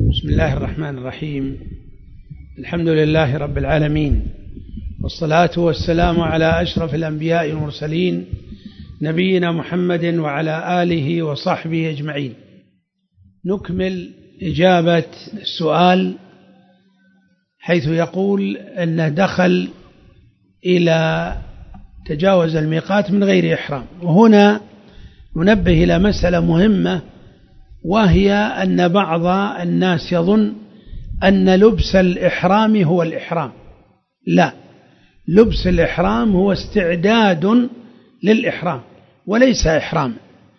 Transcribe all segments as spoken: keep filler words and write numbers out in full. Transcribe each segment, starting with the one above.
بسم الله الرحمن الرحيم. الحمد لله رب العالمين، والصلاة والسلام على أشرف الأنبياء والمرسلين نبينا محمد وعلى آله وصحبه أجمعين. نكمل إجابة السؤال حيث يقول أنه دخل إلى تجاوز الميقات من غير إحرام. وهنا ننبه إلى مسألة مهمة، وهي أن بعض الناس يظن أن لبس الإحرام هو الإحرام. لا، لبس الإحرام هو استعداد للإحرام وليس إحرام.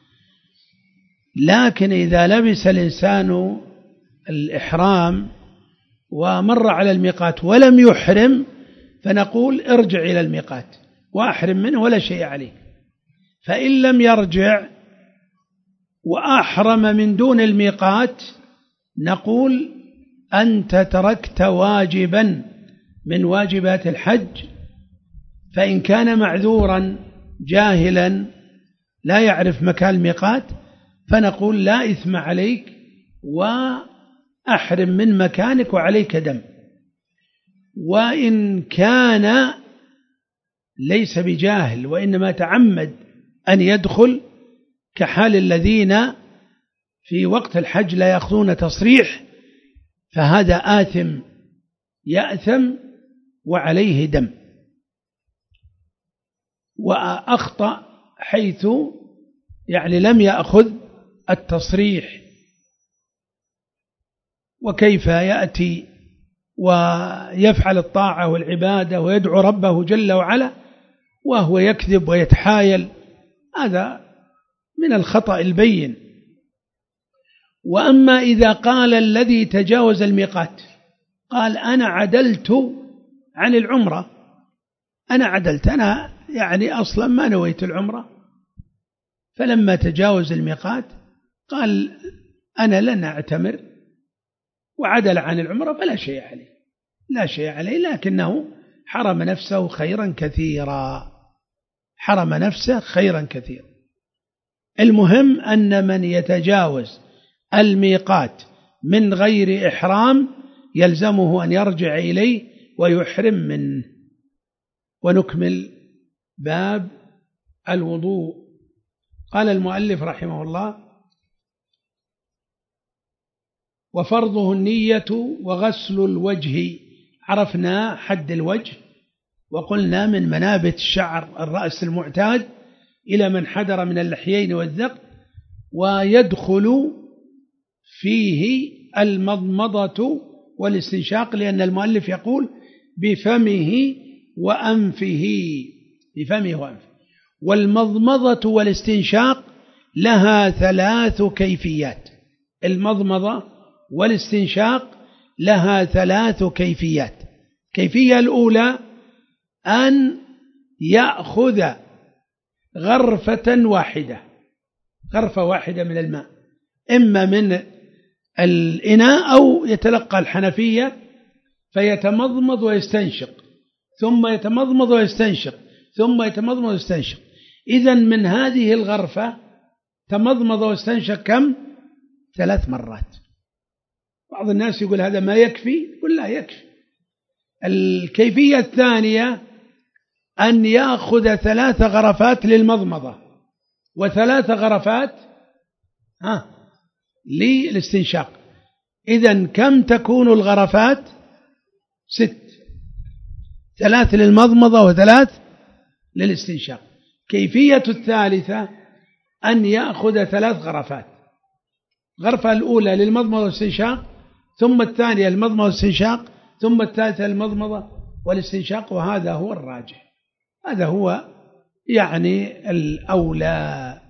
لكن إذا لبس الإنسان الإحرام ومر على الميقات ولم يحرم فنقول ارجع إلى الميقات وأحرم منه ولا شيء عليه. فإن لم يرجع وأحرم من دون الميقات نقول أنت تركت واجبا من واجبات الحج. فإن كان معذورا جاهلا لا يعرف مكان الميقات فنقول لا إثم عليك وأحرم من مكانك وعليك دم. وإن كان ليس بجاهل وإنما تعمد أن يدخل كحال الذين في وقت الحج لا يأخذون تصريح فهذا آثم يأثم وعليه دم. وأخطأ حيث يعني لم يأخذ التصريح. وكيف يأتي ويفعل الطاعة والعبادة ويدعو ربه جل وعلا وهو يكذب ويتحايل؟ هذا من الخطأ البين. وأما إذا قال الذي تجاوز الميقات قال أنا عدلت عن العمرة، أنا عدلت، أنا يعني أصلا ما نويت العمرة، فلما تجاوز الميقات قال أنا لن أعتمر وعدل عن العمرة فلا شيء عليه، لا شيء عليه، لكنه حرم نفسه خيرا كثيرا، حرم نفسه خيرا كثيرا. المهم أن من يتجاوز الميقات من غير إحرام يلزمه أن يرجع إليه ويحرم منه. ونكمل باب الوضوء. قال المؤلف رحمه الله: وفرضه النية وغسل الوجه. عرفنا حد الوجه وقلنا من منابت الشعر الرأس المعتاد إلى من حدر من اللحيين والذقن، ويدخل فيه المضمضة والاستنشاق، لأن المؤلف يقول بفمه وأنفه، بفمه وأنفه. والمضمضة والاستنشاق لها ثلاث كيفيات. المضمضة والاستنشاق لها ثلاث كيفيات. الكيفية الأولى أن يأخذ غرفة واحدة، غرفة واحدة من الماء، إما من الإناء أو يتلقى الحنفية فيتمضمض ويستنشق، ثم يتمضمض ويستنشق، ثم يتمضمض ويستنشق. إذن من هذه الغرفة تمضمض واستنشق كم؟ ثلاث مرات. بعض الناس يقول هذا ما يكفي، يقول لا يكفي. الكيفية الثانية أن يأخذ ثلاث غرفات للمضمضة وثلاث غرفات ها للاستنشاق. إذن كم تكون الغرفات؟ ست، ثلاث للمضمضة وثلاث للاستنشاق. كيفية الثالثة أن يأخذ ثلاث غرفات، غرفة الأولى للمضمضة والاستنشاق، ثم الثانية للمضمضة والاستنشاق، ثم الثالثة للمضمضة والاستنشاق. وهذا هو الراجح، هذا هو يعني الأولى،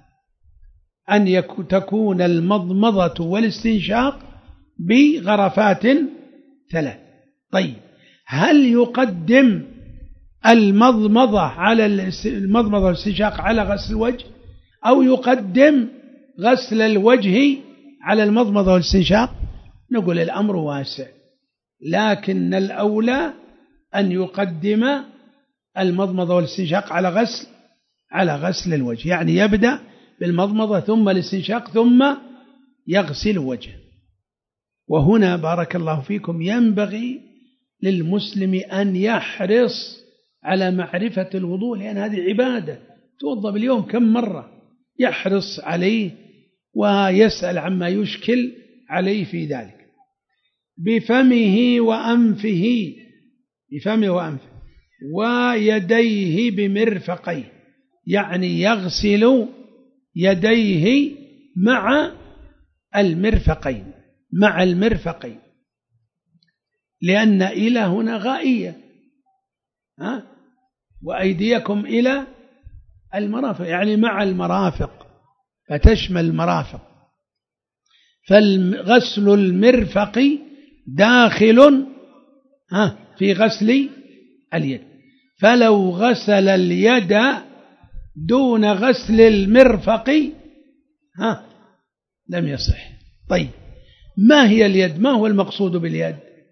أن تكون المضمضة والاستنشاق بغرفات ثلاث. طيب، هل يقدم المضمضة على المضمضة والاستنشاق على غسل الوجه، أو يقدم غسل الوجه على المضمضة والاستنشاق؟ نقول الأمر واسع، لكن الأولى أن يقدم المضمضة والاستنشاق على غسل على غسل الوجه، يعني يبدأ بالمضمضة ثم الاستنشاق ثم يغسل وجهه. وهنا بارك الله فيكم ينبغي للمسلم أن يحرص على معرفة الوضوء، لأن هذه عبادة توضأ باليوم كم مرة، يحرص عليه ويسأل عما يشكل عليه في ذلك. بفمه وأنفه، بفمه وأنفه ويديه بمرفقيه، يعني يغسل يديه مع المرفقين، مع المرفقين، لأن إلى هنا غائية، ها؟ وأيديكم إلى المرافق، يعني مع المرافق، فتشمل المرافق. فغسل المرفق داخل ها في غسل اليد، فلو غسل اليد دون غسل المرفق ها لم يصح. طيب ما هي اليد؟ ما هو المقصود باليد؟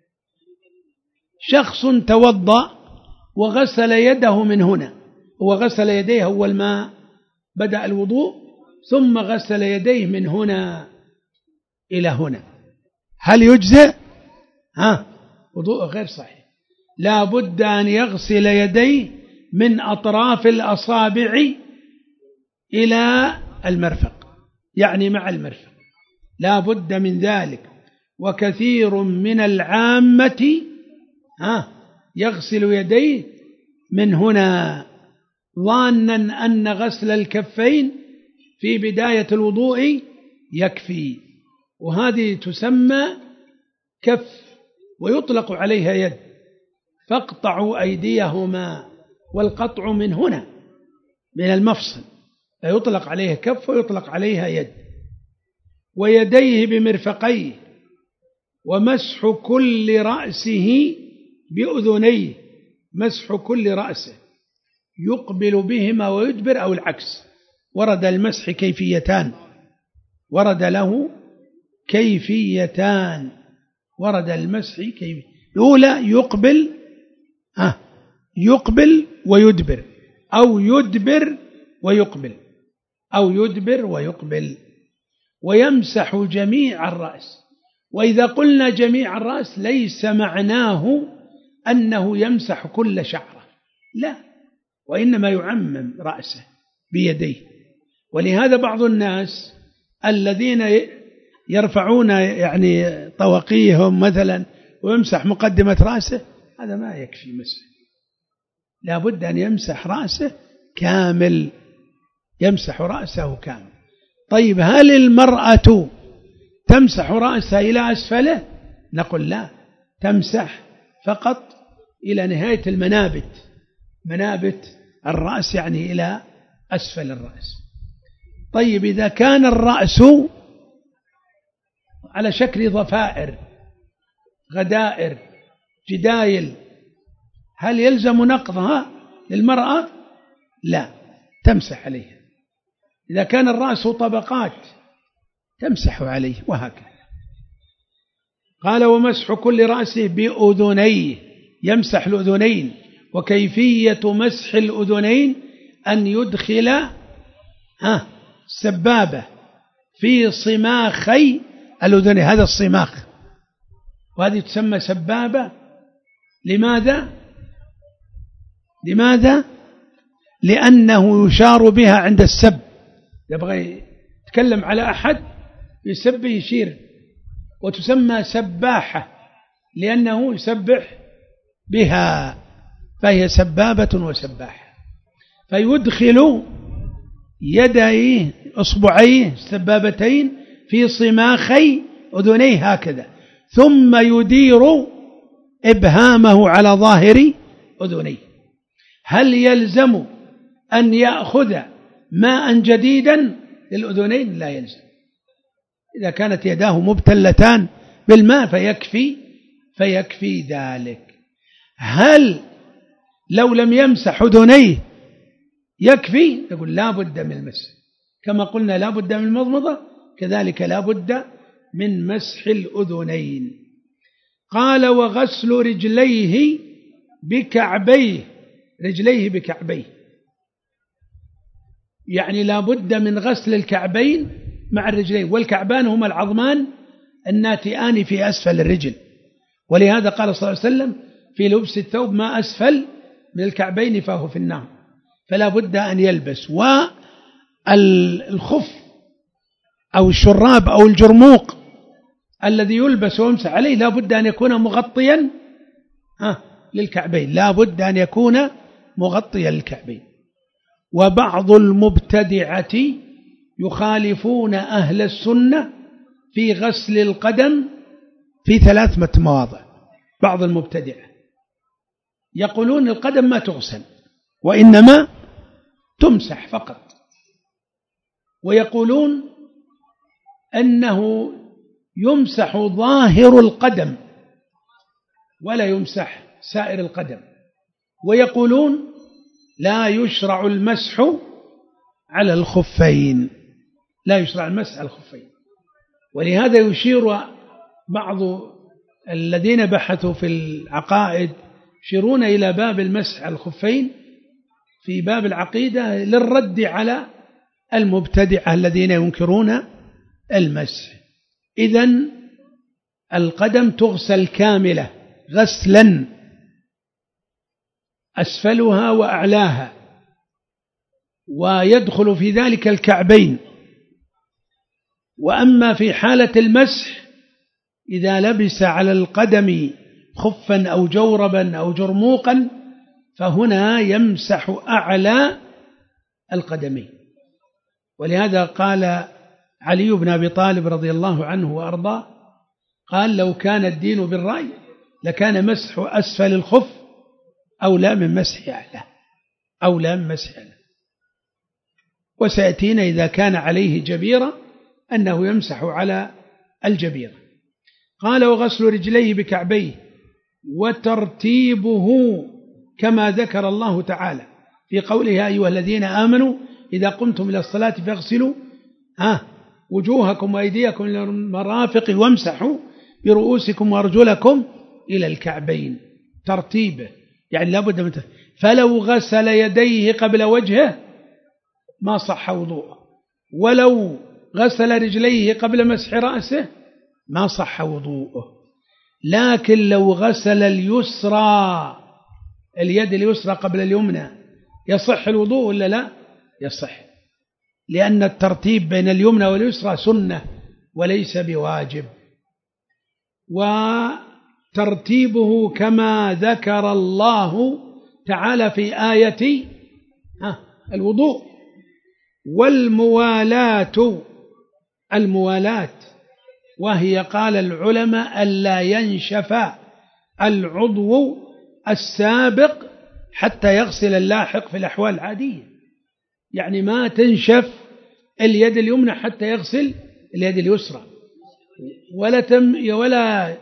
شخص توضأ وغسل يده من هنا، وغسل يديه أول ما بدأ الوضوء، ثم غسل يديه من هنا إلى هنا، هل يجزئ؟ ها وضوء غير صحيح، لا بد أن يغسل يديه من أطراف الأصابع إلى المرفق، يعني مع المرفق، لا بد من ذلك. وكثير من العامة ها يغسل يديه من هنا ظانا أن غسل الكفين في بداية الوضوء يكفي، وهذه تسمى كف ويطلق عليها يد. فاقطعوا أيديهما، والقطع من هنا من المفصل، فيطلق عليها كف ويطلق عليها يد. ويديه بمرفقيه، ومسح كل رأسه بأذنيه، مسح كل رأسه يقبل بهما ويدبر أو العكس. ورد المسح كيفيتان، ورد له كيفيتان، ورد المسح كيفية. الأولى يقبل ها يقبل ويدبر، أو يدبر ويقبل، أو يدبر ويقبل. ويمسح جميع الرأس. وإذا قلنا جميع الرأس ليس معناه أنه يمسح كل شعره، لا، وإنما يعمم رأسه بيديه. ولهذا بعض الناس الذين يرفعون يعني طواقيهم مثلا ويمسح مقدمة رأسه، هذا ما يكفي مسح، لا بد أن يمسح رأسه كامل، يمسح رأسه كامل. طيب هل المرأة تمسح رأسها إلى أسفله؟ نقول لا، تمسح فقط إلى نهاية المنابت، منابت الرأس يعني إلى أسفل الرأس. طيب إذا كان الرأس على شكل ضفائر، غدائر، جدايل، هل يلزم نقضها للمرأة؟ لا، تمسح عليها. إذا كان الرأس طبقات تمسح عليه، وهكذا. قال ومسح كل رأسه بأذنيه، يمسح الأذنين. وكيفية مسح الأذنين أن يدخل ها السبابة في صماخي الأذنين، هذا الصماخ، وهذه تسمى سبابة. لماذا؟ لماذا؟ لأنه يشار بها عند السب، يبغى يتكلم على أحد يسب يشير، وتسمى سباحة لأنه يسبح بها، فهي سبابة وسباحة. فيدخل يديه أصبعيه السبابتين في صماخي أذنيه هكذا، ثم يدير إبهامه على ظاهر أذنيه. هل يلزم أن يأخذ ماء جديدا للأذنين؟ لا يلزم. إذا كانت يداه مبتلتان بالماء فيكفي فيكفي ذلك. هل لو لم يمسح أذنيه يكفي؟ يقول لا بد من المسح، كما قلنا لا بد من المضمضة، كذلك لا بد من مسح الأذنين. قال وغسل رجليه بكعبيه، رجليه بكعبيه، يعني لا بد من غسل الكعبين مع الرجلين، والكعبان هما العظمان الناتئان في أسفل الرجل، ولهذا قال صلى الله عليه وسلم في لبس الثوب ما أسفل من الكعبين فهو في النار، فلا بد أن يلبس. والخف أو الشراب أو الجرموق الذي يلبس ويمسح عليه لا بد أن يكون مغطيا للكعبين، لا بد أن يكون مغطيا للكعبين. وبعض المبتدعة يخالفون أهل السنة في غسل القدم في ثلاثة مواضع. بعض المبتدعة يقولون القدم ما تغسل وإنما تمسح فقط، ويقولون أنه يمسح ظاهر القدم ولا يمسح سائر القدم، ويقولون لا يشرع المسح على الخفين، لا يشرع المسح على الخفين. ولهذا يشير بعض الذين بحثوا في العقائد يشيرون إلى باب المسح على الخفين في باب العقيدة للرد على المبتدعة الذين ينكرون المسح. إذن القدم تغسل كاملة غسلا أسفلها وأعلاها، ويدخل في ذلك الكعبين. وأما في حالة المسح إذا لبس على القدم خفا أو جوربا أو جرموقا فهنا يمسح أعلى القدمين. ولهذا قال علي بن أبي طالب رضي الله عنه وأرضاه قال لو كان الدين بالرأي لكان مسح أسفل الخف أولى من مسح أعلى، أولى من مسح أعلى. وسيأتينا إذا كان عليه جبيرة أنه يمسح على الجبيرة. قال وغسل رجليه بكعبيه وترتيبه كما ذكر الله تعالى في قوله يا أيها الذين آمنوا إذا قمتم إلى الصلاة فاغسلوا ها وجوهكم وأيديكم إلى المرافق وامسحوا برؤوسكم وأرجلكم إلى الكعبين. ترتيبه يعني لابد من ترتيب. فلو غسل يديه قبل وجهه ما صح وضوءه، ولو غسل رجليه قبل مسح رأسه ما صح وضوءه. لكن لو غسل اليسرى اليد اليسرى قبل اليمنى يصح الوضوء ولا لا؟ يصح، لأن الترتيب بين اليمنى واليسرى سنة وليس بواجب. وترتيبه كما ذكر الله تعالى في آية الوضوء. والموالاة الموالاة وهي قال العلماء ألا ينشف العضو السابق حتى يغسل اللاحق في الأحوال العادية، يعني ما تنشف اليد اليمنى حتى يغسل اليد اليسرى، ولا تم ولا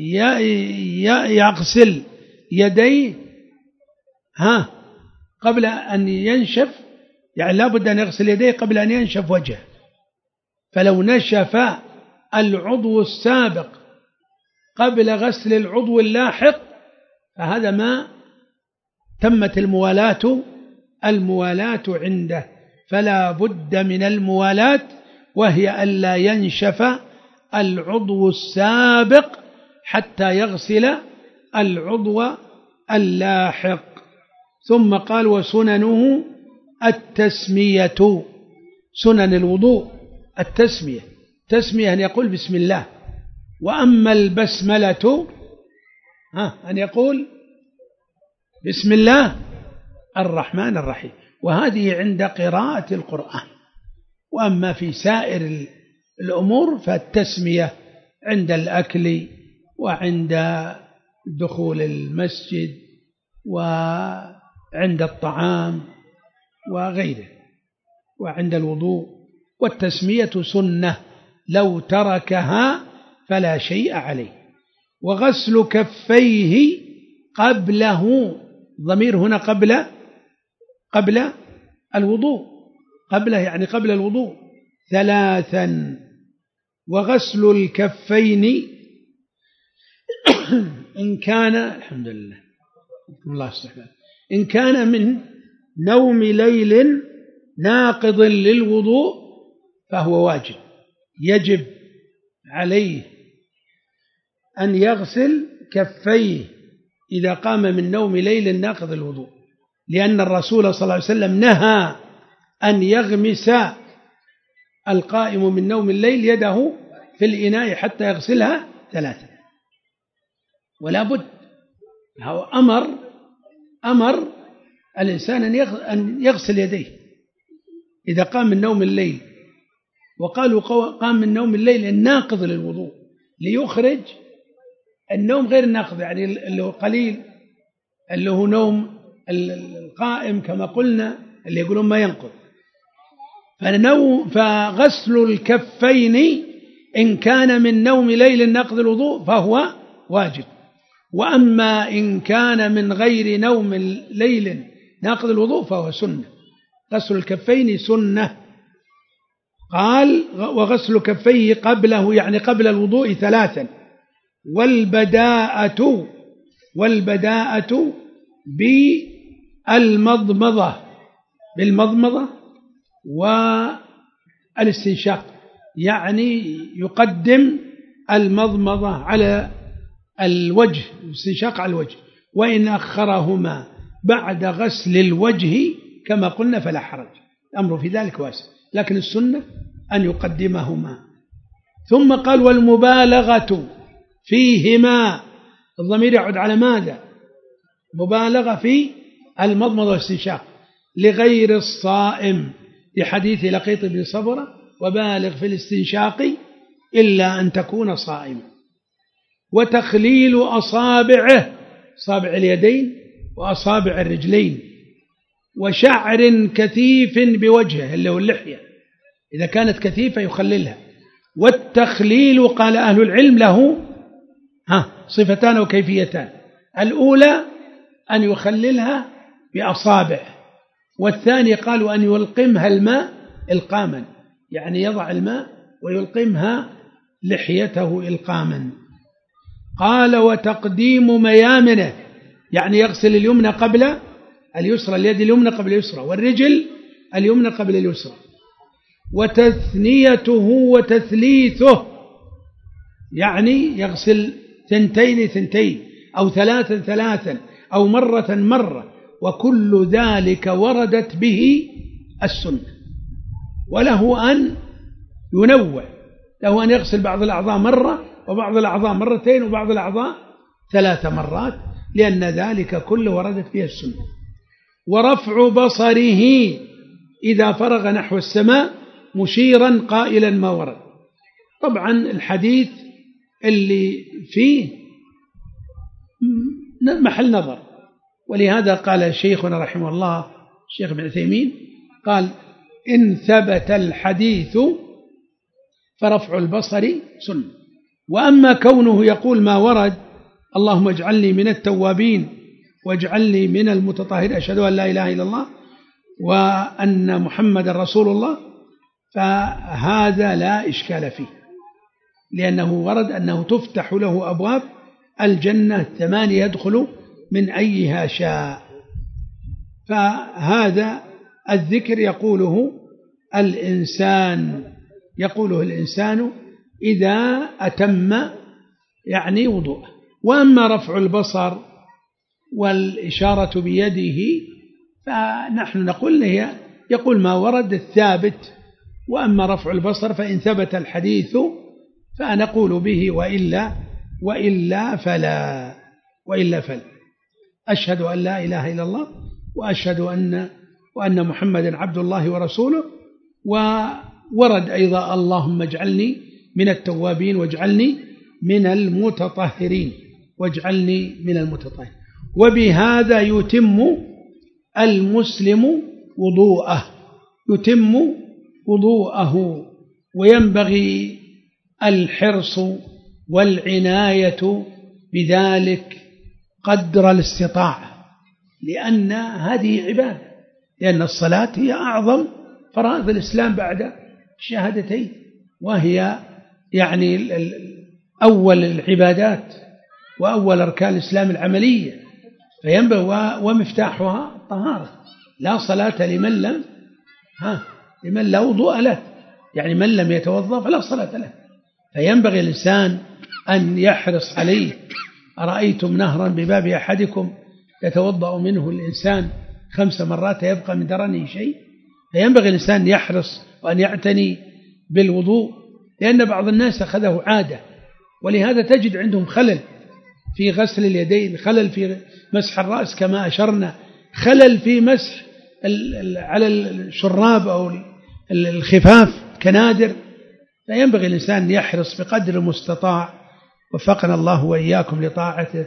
يغسل يديه ها قبل أن ينشف، يعني لا بد أن يغسل يديه قبل أن ينشف وجهه. فلو نشف العضو السابق قبل غسل العضو اللاحق فهذا ما تمت الموالاة الموالاة عنده. فلا بد من الموالاة وهي ألا ينشف العضو السابق حتى يغسل العضو اللاحق. ثم قال وسننه التسمية، سنن الوضوء التسمية، تسمية أن يقول بسم الله. وأما البسملة ها أن يقول بسم الله الرحمن الرحيم، وهذه عند قراءة القرآن. وأما في سائر الأمور فالتسمية عند الأكل وعند دخول المسجد وعند الطعام وغيره وعند الوضوء. والتسمية سنة لو تركها فلا شيء عليه. وغسل كفيه قبله، ضمير هنا قبل قبل الوضوء، قبله يعني قبل الوضوء ثلاثا. وغسل الكفين إن كان الحمد لله الله استحمل إن كان من نوم ليل ناقض للوضوء فهو واجب، يجب عليه أن يغسل كفيه إذا قام من نوم ليل ناقض الوضوء، لأن الرسول صلى الله عليه وسلم نهى أن يغمس القائم من نوم الليل يده في الإناء حتى يغسلها ثلاثة، ولا بد هو أمر أمر الإنسان أن يغسل يديه إذا قام من نوم الليل. وقالوا قام من نوم الليل الناقض للوضوء ليخرج النوم غير الناقض، يعني اللي هو قليل، اللي هو نوم القائم كما قلنا اللي يقولون ما ينقض. فغسل الكفين إن كان من نوم ليل ناقض الوضوء فهو واجب، وأما إن كان من غير نوم ليل ناقض الوضوء فهو سنة. غسل الكفين سنة. قال وغسل كفيه قبله يعني قبل الوضوء ثلاثا، والبداءة والبداءة بالمضمضة بالمضمضة والاستنشاق، يعني يقدم المضمضة على الوجه، الاستنشاق على الوجه، وإن أخرهما بعد غسل الوجه كما قلنا فلا حرج، الأمر في ذلك واسع، لكن السنة أن يقدمهما. ثم قال والمبالغة فيهما، الضمير يعود على ماذا؟ مبالغة في المضمضة والاستنشاق لغير الصائم، لحديث لقيط بن صبرة وبالغ في الاستنشاق إلا أن تكون صائما. وتخليل أصابعه، أصابع اليدين وأصابع الرجلين، وشعر كثيف بوجهه اللي هو اللحية إذا كانت كثيفة يخللها. والتخليل قال أهل العلم له ها صفتان وكيفيتان، الأولى أن يخللها بأصابع، والثاني قالوا أن يلقمها الماء إلقاما، يعني يضع الماء ويلقمها لحيته إلقاما. قال وتقديم ميامنه، يعني يغسل اليمنى قبل اليسرى، اليد اليمنى قبل اليسرى، والرجل اليمنى قبل اليسرى. وتثنيته وتثليثه، يعني يغسل ثنتين ثنتين أو ثلاثا ثلاثا أو مرة مرة، وكل ذلك وردت به السنة. وله أن ينوع، له أن يغسل بعض الأعضاء مرة وبعض الأعضاء مرتين وبعض الأعضاء ثلاث مرات، لأن ذلك كله وردت به السنة. ورفع بصره إذا فرغ نحو السماء مشيرا قائلا ما ورد. طبعا الحديث اللي فيه محل نظر، ولهذا قال شيخنا رحمه الله الشيخ ابن عثيمين قال إن ثبت الحديث فرفع البصر سنة. وأما كونه يقول ما ورد اللهم اجعلني من التوابين واجعلني من المتطهرين أشهد أن لا إله إلا الله وأن محمد رسول الله، فهذا لا إشكال فيه، لأنه ورد أنه تفتح له أبواب الجنة الثمانية يدخل من أيها شاء. فهذا الذكر يقوله الإنسان يقوله الإنسان إذا أتم يعني وضوءه. وأما رفع البصر والإشارة بيده فنحن نقول هي يقول ما ورد الثابت، وأما رفع البصر فإن ثبت الحديث فنقول به، وإلا وإلا فلا وإلا فلا. أشهد أن لا إله إلا الله وأشهد أن وأن محمدا عبد الله ورسوله. وورد أيضا اللهم اجعلني من التوابين واجعلني من المتطهرين واجعلني من المتطهرين. وبهذا يتم المسلم وضوءه يتم وضوءه وينبغي الحرص والعناية بذلك قدر الاستطاعة، لأن هذه عبادة، لأن الصلاة هي أعظم فرائض الإسلام بعد الشهادتين، وهي يعني أول العبادات وأول أركان الإسلام العملية، فينبغي ومفتاحها الطهارة. لا صلاة لمن لم ها لمن لا وضوء له، يعني من لم يتوضأ فلا صلاة له. فينبغي الإنسان أن يحرص عليه. أرأيتم نهرا بباب أحدكم يتوضأ منه الإنسان خمس مرات يبقى من درنه شيء؟ فينبغي الإنسان يحرص وأن يعتني بالوضوء، لأن بعض الناس أخذه عادة، ولهذا تجد عندهم خلل في غسل اليدين، خلل في مسح الرأس كما أشرنا، خلل في مسح على الشراب أو الخفاف كنادر. فينبغي الإنسان يحرص بقدر المستطاع. وفقنا الله وإياكم لطاعته،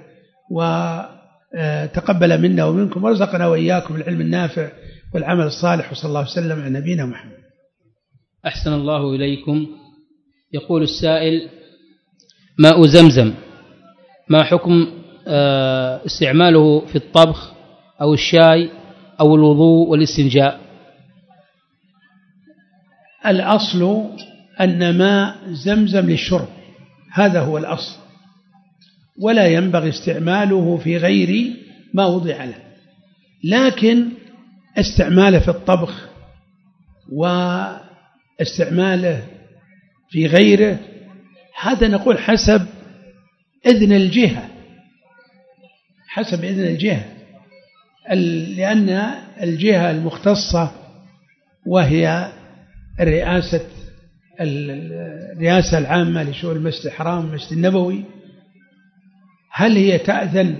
وتقبل منا ومنكم، ورزقنا وإياكم العلم النافع والعمل الصالح، وصلى الله وسلم على نبينا محمد. أحسن الله إليكم. يقول السائل: ماء زمزم ما حكم استعماله في الطبخ أو الشاي أو الوضوء والاستنجاء؟ الأصل أن ماء زمزم للشرب، هذا هو الأصل، ولا ينبغي استعماله في غير ما وضع له. لكن استعماله في الطبخ واستعماله في غيره هذا نقول حسب إذن الجهة، حسب إذن الجهة، لأن الجهة المختصة وهي الرئاسة الرئاسة العامة لشؤون المسجد الحرام والمسجد النبوي، هل هي تأذن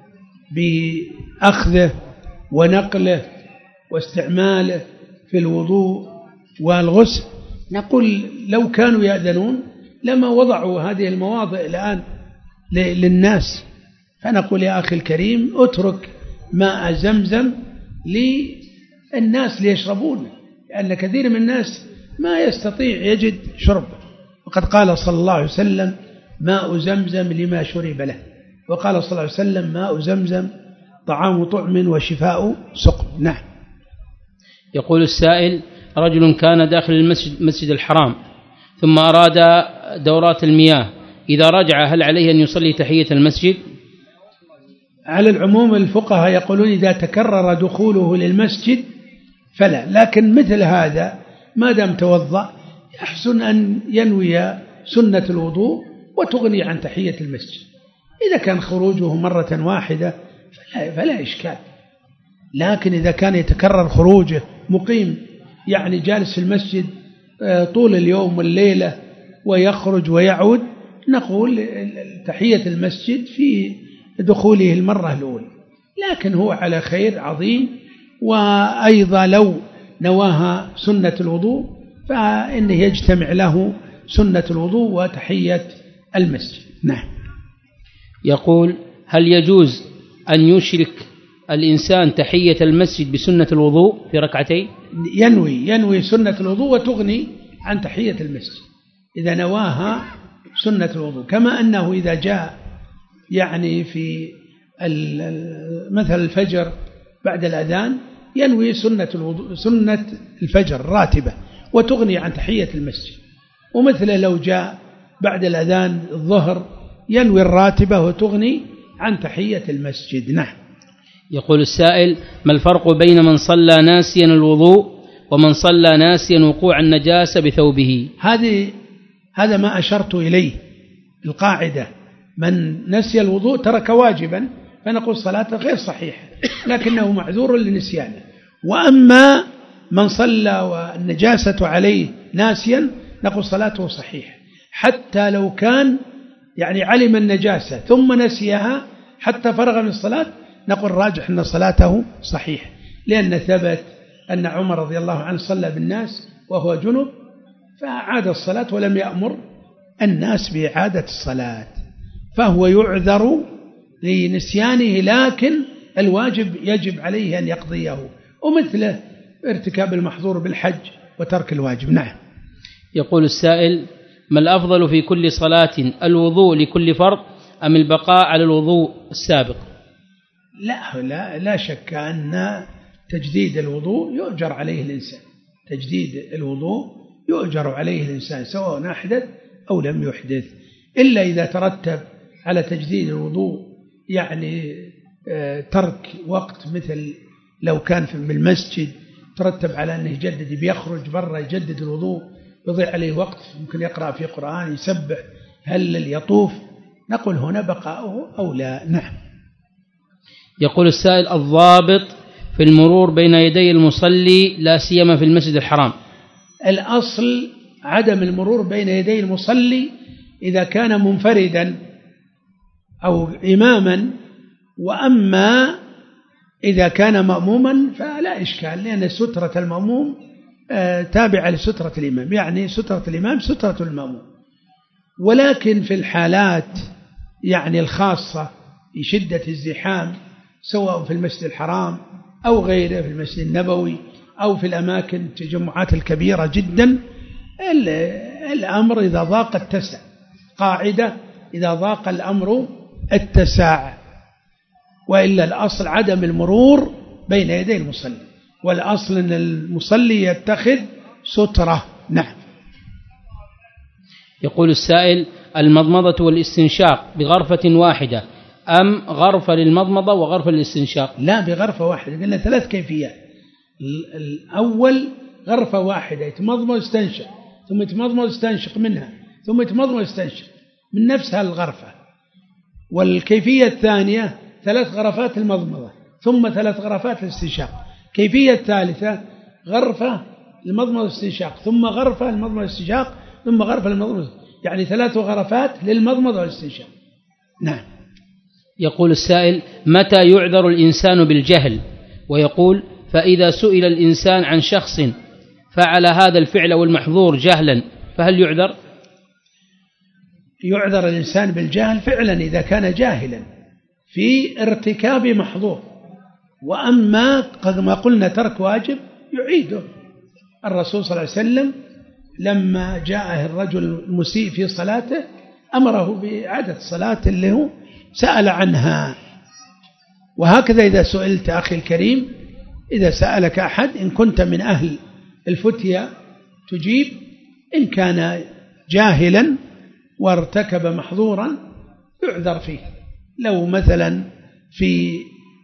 بأخذه ونقله واستعماله في الوضوء والغسل؟ نقول لو كانوا يأذنون لما وضعوا هذه المواضع الآن للناس. فنقول يا أخي الكريم اترك ماء زمزم للناس ليشربونه، لأن كثير من الناس ما يستطيع يجد شربه. وقد قال صلى الله عليه وسلم: ماء زمزم لما شرب له. وقال صلى الله عليه وسلم: ماء زمزم طعام طعم وشفاء سقم. نعم. يقول السائل: رجل كان داخل المسجد مسجد الحرام ثم أراد دورات المياه، إذا رجع هل عليه أن يصلي تحية المسجد؟ على العموم الفقهاء يقولون إذا تكرر دخوله للمسجد فلا، لكن مثل هذا ما دام توضأ يحسن أن ينوي سنة الوضوء وتغني عن تحية المسجد. إذا كان خروجه مرة واحدة فلا, فلا إشكال، لكن إذا كان يتكرر خروجه مقيم، يعني جالس في المسجد طول اليوم والليلة ويخرج ويعود، نقول تحية المسجد في دخوله المرة الأولى، لكن هو على خير عظيم. وأيضا لو نواها سنة الوضوء فإنه يجتمع له سنة الوضوء وتحية المسجد. نعم. يقول: هل يجوز أن يشرك الإنسان تحية المسجد بسنة الوضوء في ركعتين؟ ينوي ينوي سنة الوضوء وتغني عن تحية المسجد إذا نواها سنة الوضوء، كما أنه إذا جاء يعني في مثل الفجر بعد الأذان ينوي سنة الوضوء سنة الفجر راتبة وتغني عن تحية المسجد، ومثل لو جاء بعد الأذان الظهر ينوي الراتبة وتغني عن تحية المسجد. نعم. يقول السائل: ما الفرق بين من صلى ناسيا الوضوء ومن صلى ناسيا وقوع النجاسة بثوبه؟ هذه هذا ما أشرت إليه، القاعدة: من نسي الوضوء ترك واجبا، فنقول صلاته غير صحيحة لكنه معذور لنسيانه. وأما من صلى والنجاسة عليه ناسيا نقول صلاته صحيحة، حتى لو كان يعني علم النجاسة ثم نسيها حتى فرغ من الصلاة نقول راجح أن صلاته صحيحة، لأن ثبت أن عمر رضي الله عنه صلى بالناس وهو جنب فأعاد الصلاة ولم يأمر الناس بإعادة الصلاة، فهو يعذر لنسيانه، لكن الواجب يجب عليه أن يقضيه، ومثله ارتكاب المحظور بالحج وترك الواجب. نعم. يقول السائل: ما الأفضل في كل صلاة، الوضوء لكل فرض أم البقاء على الوضوء السابق؟ لا لا, لا شك أن تجديد الوضوء يؤجر عليه الإنسان، تجديد الوضوء يؤجر عليه الإنسان سواء أحدث أو لم يحدث، إلا إذا ترتب على تجديد الوضوء يعني ترك وقت، مثل لو كان في المسجد ترتب على أنه يجدد، بيخرج برا يجدد الوضوء يضيع عليه وقت، ممكن يقرأ في قرآن، يسبح، هل يطوف، نقول هنا بقاؤه أو لا. نعم. يقول السائل: الضابط في المرور بين يدي المصلي لا سيما في المسجد الحرام. الأصل عدم المرور بين يدي المصلي إذا كان منفردا أو إماما، وأما إذا كان مأموما فلا إشكال، لأن سترة المأموم تابعة لسترة الإمام، يعني سترة الإمام سترة المأموم. ولكن في الحالات يعني الخاصة لشدة الزحام، سواء في المسجد الحرام أو غيره، في المسجد النبوي أو في الأماكن التجمعات الكبيرة جدا، الأمر إذا ضاق اتسع. قاعدة: إذا ضاق الأمر اتسع، وإلا الأصل عدم المرور بين يدي المصلي، والأصل أن المصلي يتخذ سترة. نعم. يقول السائل: المضمضة والاستنشاق بغرفة واحدة أم غرفة للمضمضة وغرفة للاستنشاق؟ لا، بغرفة واحدة. قلنا ثلاث كيفيات. الأول غرفة واحدة، يتمضمض ويستنشق، ثم يتمضمض ويستنشق منها، ثم يتمضمض ويستنشق من نفس هالغرفة. والكيفية الثانية ثلاث غرفات المضمضة ثم ثلاث غرفات الاستنشاق. كيفية الثالثة غرفة المضمضة والاستنشاق ثم غرفة المضمضة والاستنشاق ثم غرفة المضمضة، يعني ثلاث غرفات للمضمضة والاستنشاق. نعم. يقول السائل: متى يعذر الإنسان بالجهل؟ ويقول: فإذا سئل الإنسان عن شخص فعل هذا الفعل والمحظور جهلا فهل يعذر؟ يعذر الإنسان بالجهل فعلا إذا كان جاهلا في ارتكاب محظور، وأما قد ما قلنا ترك واجب يعيده. الرسول صلى الله عليه وسلم لما جاءه الرجل المسيء في صلاته أمره بإعادة صلاة اللي هو سأل عنها. وهكذا إذا سئلت أخي الكريم، إذا سألك أحد إن كنت من أهل الفتية تجيب، إن كان جاهلا وارتكب محظورا يعذر فيه. لو مثلا في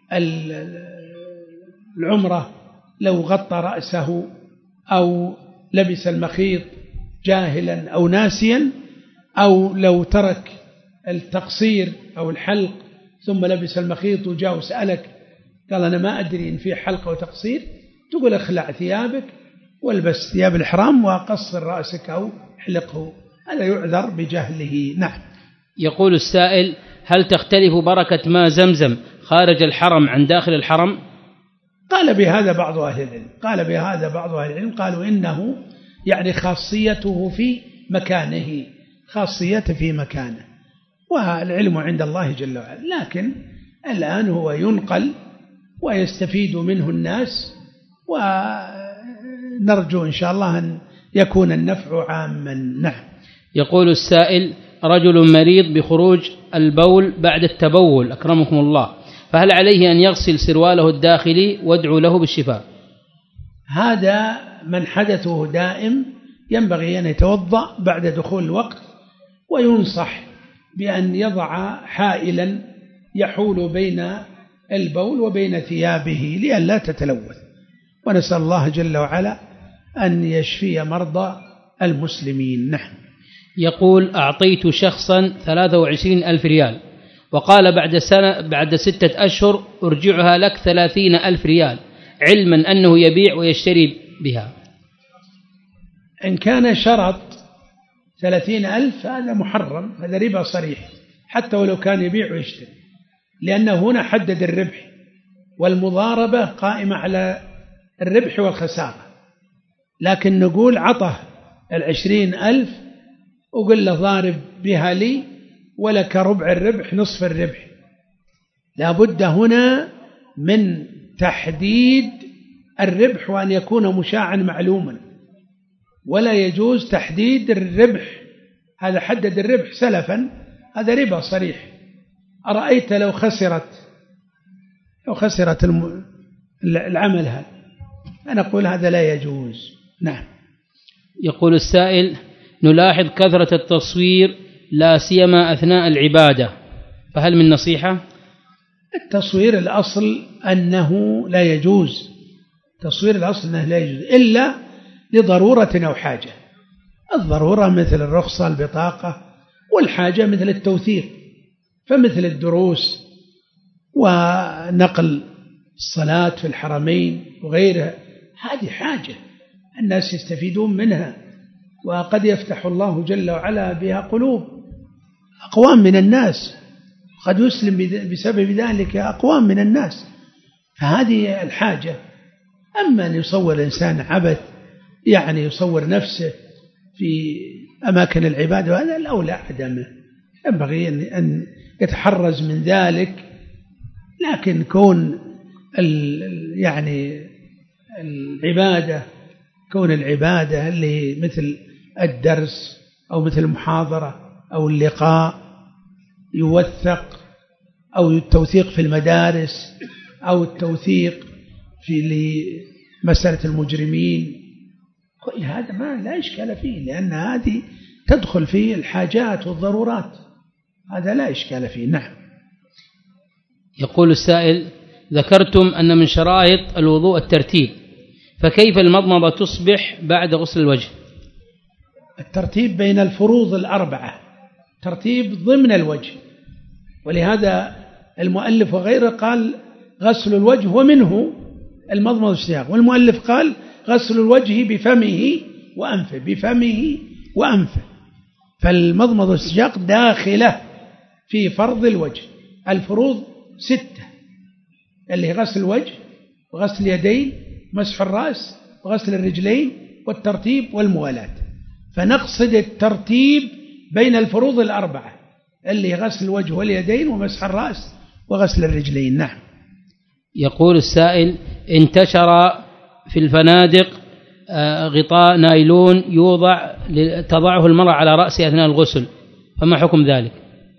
العمرة لو غطى رأسه أو لبس المخيط جاهلا أو ناسيا، أو لو ترك التقصير أو الحلق ثم لبس المخيط وجاء وسألك قال أنا ما أدري إن في حلق أو تقصير، تقول اخلع ثيابك والبس ثياب الإحرام وقصر رأسك أو حلقه، هذا يعذر بجهله. نعم. يقول السائل: هل تختلف بركة ماء زمزم خارج الحرم عن داخل الحرم؟ قال بهذا بعض أهل العلم قال بهذا بعض أهل العلم قالوا إنه يعني خاصيته في مكانه، خاصيته في مكانه، والعلم عند الله جل وعلا. لكن الآن هو ينقل ويستفيد منه الناس، ونرجو إن شاء الله أن يكون النفع عاما. نعم. يقول السائل: رجل مريض بخروج البول بعد التبول أكرمكم الله، فهل عليه أن يغسل سرواله الداخلي وادعو له بالشفاء؟ هذا من حدثه دائم ينبغي أن يتوضأ بعد دخول الوقت، وينصح بأن يضع حائلا يحول بين البول وبين ثيابه لئلا تتلوث، ونسأل الله جل وعلا أن يشفي مرضى المسلمين. نحن. يقول: أعطيت شخصا ثلاثة وعشرين ألف ريال وقال بعد سنة بعد ستة أشهر أرجعها لك ثلاثين ألف ريال، علما أنه يبيع ويشتري بها. إن كان شرط ثلاثين ألف هذا محرم، هذا ربا صريح حتى ولو كان يبيع ويشتري، لأنه هنا حدد الربح، والمضاربة قائمة على الربح والخسارة. لكن نقول عطه العشرين ألف وقل له ضارب بها لي ولك ربع الربح نصف الربح. لا بد هنا من تحديد الربح وأن يكون مشاعا معلوما، ولا يجوز تحديد الربح. هذا حدد الربح سلفا، هذا ربا صريح. أرأيت لو خسرت لو خسرت العمل هذا، أنا أقول هذا لا يجوز. نعم. يقول السائل: نلاحظ كثرة التصوير لا سيما أثناء العبادة، فهل من نصيحة؟ التصوير الأصل أنه لا يجوز، تصوير الأصل أنه لا يجوز إلا لضرورة أو حاجة. الضرورة مثل الرخصة البطاقة، والحاجة مثل التوثيق فمثل الدروس ونقل الصلاة في الحرمين وغيرها، هذه حاجة الناس يستفيدون منها، وقد يفتح الله جل وعلا بها قلوب أقوام من الناس، قد يسلم بسبب ذلك أقوام من الناس، فهذه الحاجة. أما أن يصور الإنسان عبث، يعني يصور نفسه في أماكن العبادة، وهذا الأولى عدمه، ينبغي أن يتحرز من ذلك. لكن كون يعني العبادة كون العبادة اللي مثل الدرس أو مثل المحاضرة أو اللقاء يوثق، أو التوثيق في المدارس، أو التوثيق في مسألة المجرمين، كل هذا ما لا إشكال فيه، لأن هذه تدخل في الحاجات والضرورات، هذا لا إشكال فيه. نعم. يقول السائل: ذكرتم أن من شرائط الوضوء الترتيب، فكيف المضمضة تصبح بعد غسل الوجه؟ الترتيب بين الفروض الأربعة، ترتيب ضمن الوجه، ولهذا المؤلف وغيره قال غسل الوجه ومنه المضمضة والاستنشاق، والمؤلف قال غسل الوجه بفمه وأنفه، بفمه وأنفه، فالمضمضة والاستنشاق داخلة في فرض الوجه. الفروض ستة، اللي غسل الوجه وغسل اليدين مسح الرأس وغسل الرجلين والترتيب والموالاة، فنقصد الترتيب بين الفروض الأربعة اللي غسل الوجه واليدين ومسح الرأس وغسل الرجلين. نعم. يقول السائل: انتشر في الفنادق غطاء نايلون يوضع تضعه المرأة على رأسها أثناء الغسل، فما حكم ذلك؟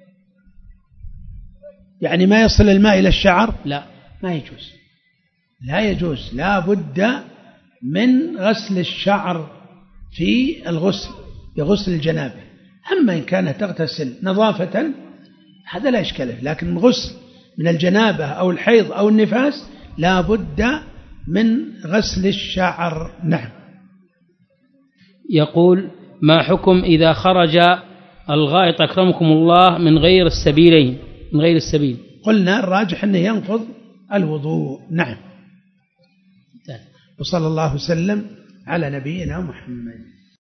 يعني ما يصل الماء إلى الشعر؟ لا، ما يجوز، لا يجوز، لا بد من غسل الشعر في الغسل بغسل الجنابة. أما إن كانت تغتسل نظافة هذا لا إشكال فيه، لكن غسل من الجنابة أو الحيض أو النفاس لا بد من غسل الشعر. نعم. يقول: ما حكم إذا خرج الغائط أكرمكم الله من غير السبيلين، من غير السبيل؟ قلنا الراجح أنه ينقض الوضوء. نعم. وصلى الله وسلم على نبينا محمد.